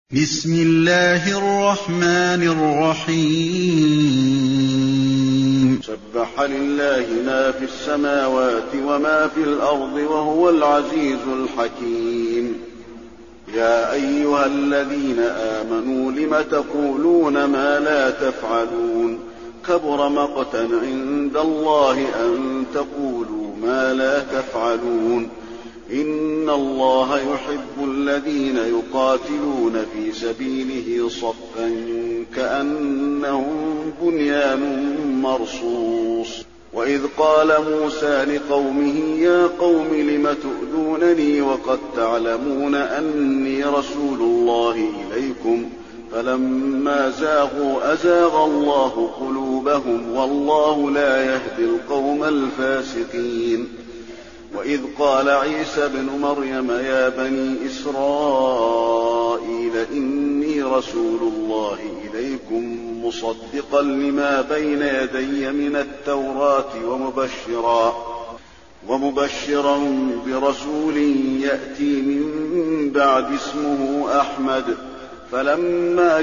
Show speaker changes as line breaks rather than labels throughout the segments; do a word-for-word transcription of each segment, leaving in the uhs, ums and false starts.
بسم الله الرحمن الرحيم
سبح لله ما في السماوات وما في الأرض وهو العزيز الحكيم. يا أيها الذين آمنوا لم تقولون ما لا تفعلون كبر مقتا عند الله أن تقولوا ما لا تفعلون. إن الله يحب الذين يقاتلون في سبيله صفا كأنهم بنيان مرصوص. وإذ قال موسى لقومه يا قوم لم تؤذونني وقد تعلمون أني رسول الله إليكم فلما زاغوا أزاغ الله قلوبهم والله لا يهدي القوم الفاسقين. وإذ قال عيسى ابن مريم يا بني إسرائيل إني رسول الله إليكم مصدقا لما بين يدي من التوراة ومبشرا, ومبشرا برسول يأتي من بعد اسمه أحمد. فلما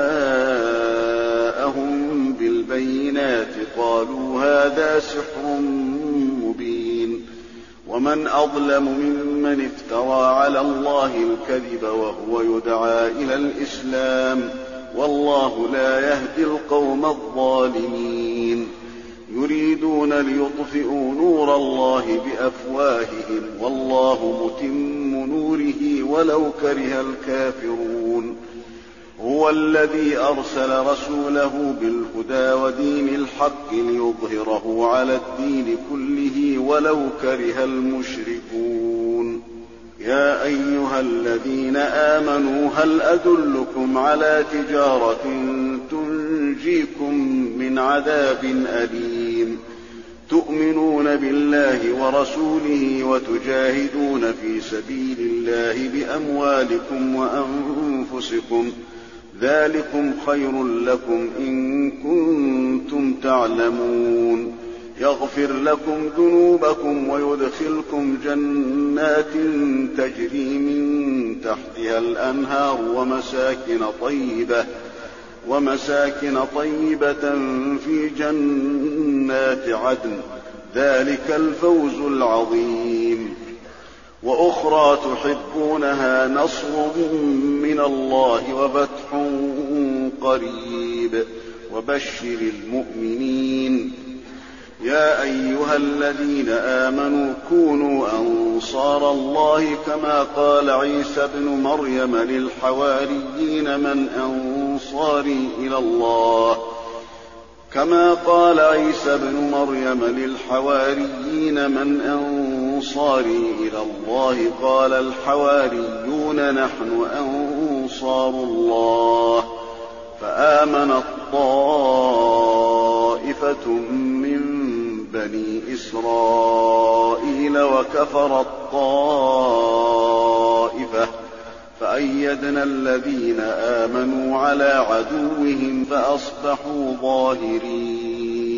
جاءهم بالبينات قالوا هذا سحر مبين. ومن أظلم ممن افترى على الله الكذب وهو يدعى إلى الإسلام والله لا يهدي القوم الظالمين. يريدون ليطفئوا نور الله بأفواههم والله متم نوره ولو كره الكافرون. هو الذي أرسل رسوله بالهدى ودين الحق ليظهره على الدين كله ولو كره المشركون. يا أيها الذين آمنوا هل أدلكم على تجارة تنجيكم من عذاب أليم تؤمنون بالله ورسوله وتجاهدون في سبيل الله بأموالكم وأنفسكم ذلكم خير لكم إن كنتم تعلمون. يغفر لكم ذنوبكم ويدخلكم جنات تجري من تحتها الأنهار ومساكن طيبة, ومساكن طيبة في جنات عدن ذلك الفوز العظيم. وأخرى تحبونها نصر من الله وفتح قريب وبشر المؤمنين. يا أيها الذين آمنوا كونوا أنصار الله كما قال عيسى ابن مريم للحواريين من أنصاري إلى الله كما قال عيسى ابن مريم للحواريين من أنصاري إلى الله قال الحواريون نحن أنصار الله. فآمنت طائفة من بني إسرائيل وكفرت طائفة فأيدنا الذين آمنوا على عدوهم فأصبحوا ظاهرين.